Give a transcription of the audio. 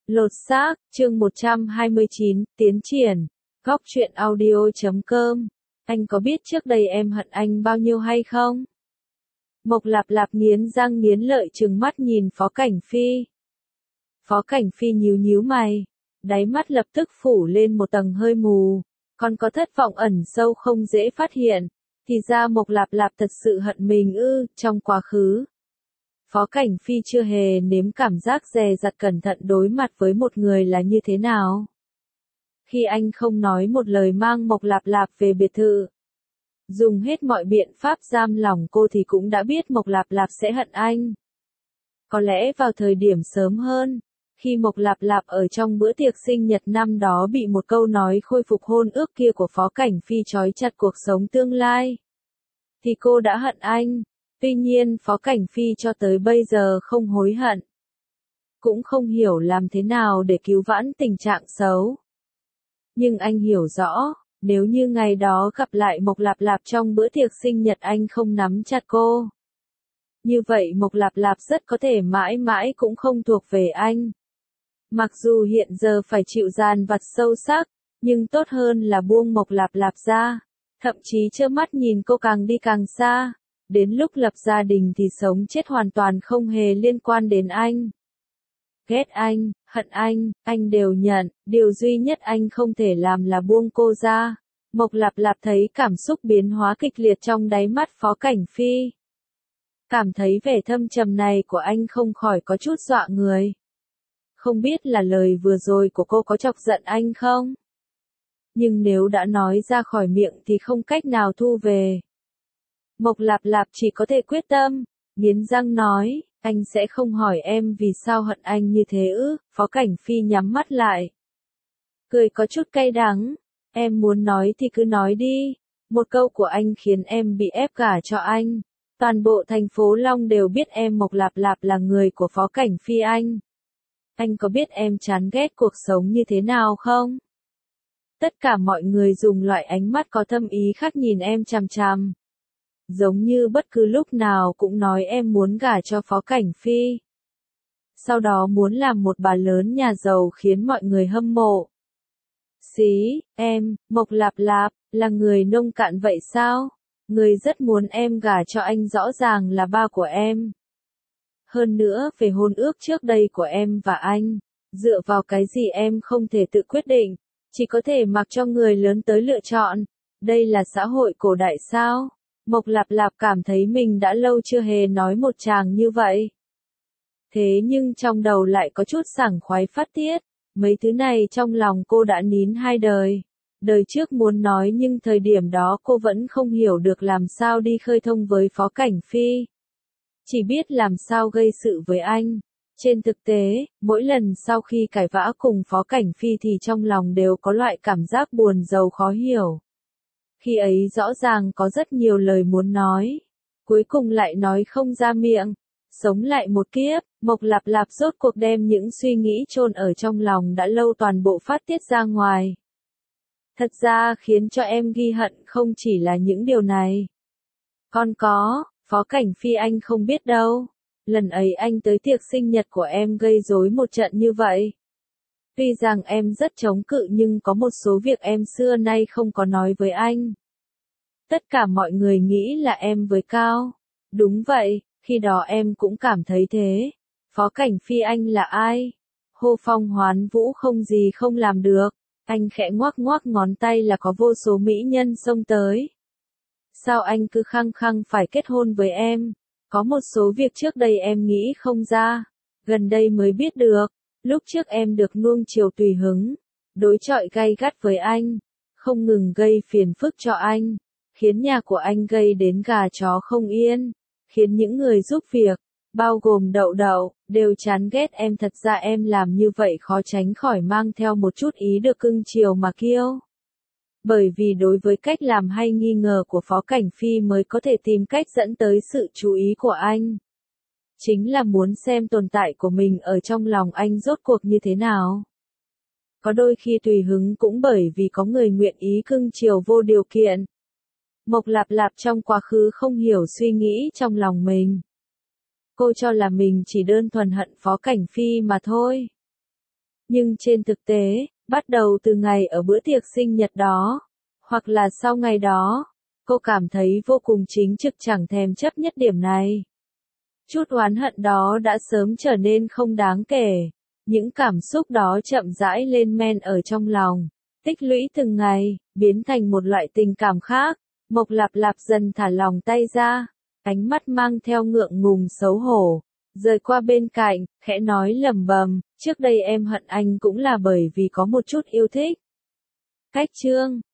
Lột xác, chương 129, tiến triển. Góc truyện audio.com. Anh có biết trước đây em hận anh bao nhiêu hay không? Mộc Lạp Lạp nghiến răng nghiến lợi trừng mắt nhìn Phó Cảnh Phi. Phó Cảnh Phi nhíu nhíu mày, đáy mắt lập tức phủ lên một tầng hơi mù, còn có thất vọng ẩn sâu không dễ phát hiện. Thì ra Mộc Lạp Lạp thật sự hận mình trong quá khứ. Phó Cảnh Phi chưa hề nếm cảm giác dè dặt cẩn thận đối mặt với một người là như thế nào. Khi anh không nói một lời mang Mộc Lạp Lạp về biệt thự, dùng hết mọi biện pháp giam lòng cô thì cũng đã biết Mộc Lạp Lạp sẽ hận anh. Có lẽ vào thời điểm sớm hơn, khi Mộc Lạp Lạp ở trong bữa tiệc sinh nhật năm đó bị một câu nói khôi phục hôn ước kia của Phó Cảnh Phi trói chặt cuộc sống tương lai, thì cô đã hận anh. Tuy nhiên Phó Cảnh Phi cho tới bây giờ không hối hận, cũng không hiểu làm thế nào để cứu vãn tình trạng xấu. Nhưng anh hiểu rõ, nếu như ngày đó gặp lại Mộc Lạp Lạp trong bữa tiệc sinh nhật anh không nắm chặt cô, như vậy Mộc Lạp Lạp rất có thể mãi mãi cũng không thuộc về anh. Mặc dù hiện giờ phải chịu dàn vặt sâu sắc, nhưng tốt hơn là buông Mộc Lạp Lạp ra, thậm chí trơ mắt nhìn cô càng đi càng xa. Đến lúc lập gia đình thì sống chết hoàn toàn không hề liên quan đến anh. Ghét anh, hận anh đều nhận, điều duy nhất anh không thể làm là buông cô ra. Mộc Lạp Lạp thấy cảm xúc biến hóa kịch liệt trong đáy mắt Phó Cảnh Phi. Cảm thấy vẻ thâm trầm này của anh không khỏi có chút dọa người. Không biết là lời vừa rồi của cô có chọc giận anh không? Nhưng nếu đã nói ra khỏi miệng thì không cách nào thu về. Mộc Lạp Lạp chỉ có thể quyết tâm, nghiến răng nói, anh sẽ không hỏi em vì sao hận anh như thế Phó Cảnh Phi nhắm mắt lại, cười có chút cay đắng, em muốn nói thì cứ nói đi, một câu của anh khiến em bị ép gả cho anh. Toàn bộ thành phố Long đều biết em Mộc Lạp Lạp là người của Phó Cảnh Phi anh. Anh có biết em chán ghét cuộc sống như thế nào không? Tất cả mọi người dùng loại ánh mắt có thâm ý khác nhìn em chằm chằm. Giống như bất cứ lúc nào cũng nói em muốn gả cho Phó Cảnh Phi. Sau đó muốn làm một bà lớn nhà giàu khiến mọi người hâm mộ. Xí, em, Mộc Lạp Lạp, là người nông cạn vậy sao? Người rất muốn em gả cho anh rõ ràng là ba của em. Hơn nữa về hôn ước trước đây của em và anh, dựa vào cái gì em không thể tự quyết định, chỉ có thể mặc cho người lớn tới lựa chọn. Đây là xã hội cổ đại sao? Mộc Lạp Lạp cảm thấy mình đã lâu chưa hề nói một tràng như vậy. Thế nhưng trong đầu lại có chút sảng khoái phát tiết, mấy thứ này trong lòng cô đã nín hai đời. Đời trước muốn nói nhưng thời điểm đó cô vẫn không hiểu được làm sao đi khơi thông với Phó Cảnh Phi. Chỉ biết làm sao gây sự với anh. Trên thực tế, mỗi lần sau khi cãi vã cùng Phó Cảnh Phi thì trong lòng đều có loại cảm giác buồn rầu khó hiểu. Khi ấy rõ ràng có rất nhiều lời muốn nói, cuối cùng lại nói không ra miệng. Sống lại một kiếp, Mộc Lạp Lạp rốt cuộc đem những suy nghĩ chôn ở trong lòng đã lâu toàn bộ phát tiết ra ngoài. Thật ra khiến cho em ghi hận không chỉ là những điều này. Còn có, Phó Cảnh Phi anh không biết đâu. Lần ấy anh tới tiệc sinh nhật của em gây rối một trận như vậy. Tuy rằng em rất chống cự nhưng có một số việc em xưa nay không có nói với anh. Tất cả mọi người nghĩ là em với Cao. Đúng vậy, khi đó em cũng cảm thấy thế. Phó Cảnh Phi anh là ai? Hô phong hoán vũ không gì không làm được. Anh khẽ ngoắc ngoắc ngón tay là có vô số mỹ nhân xông tới. Sao anh cứ khăng khăng phải kết hôn với em? Có một số việc trước đây em nghĩ không ra. Gần đây mới biết được. Lúc trước em được nuông chiều tùy hứng, đối chọi gay gắt với anh, không ngừng gây phiền phức cho anh, khiến nhà của anh gây đến gà chó không yên, khiến những người giúp việc, bao gồm Đậu Đậu, đều chán ghét em. Thật ra em làm như vậy khó tránh khỏi mang theo một chút ý được cưng chiều mà kiêu. Bởi vì đối với cách làm hay nghi ngờ của Phó Cảnh Phi mới có thể tìm cách dẫn tới sự chú ý của anh. Chính là muốn xem tồn tại của mình ở trong lòng anh rốt cuộc như thế nào. Có đôi khi tùy hứng cũng bởi vì có người nguyện ý cưng chiều vô điều kiện. Mộc Lạp Lạp trong quá khứ không hiểu suy nghĩ trong lòng mình. Cô cho là mình chỉ đơn thuần hận Phó Cảnh Phi mà thôi. Nhưng trên thực tế, bắt đầu từ ngày ở bữa tiệc sinh nhật đó, hoặc là sau ngày đó, cô cảm thấy vô cùng chính trực chẳng thèm chấp nhất điểm này. Chút oán hận đó đã sớm trở nên không đáng kể. Những cảm xúc đó chậm rãi lên men ở trong lòng, tích lũy từng ngày, biến thành một loại tình cảm khác. Mộc Lạp Lạp dần thả lòng tay ra, ánh mắt mang theo ngượng ngùng xấu hổ, rời qua bên cạnh, khẽ nói lẩm bẩm, trước đây em hận anh cũng là bởi vì có một chút yêu thích. Cách chương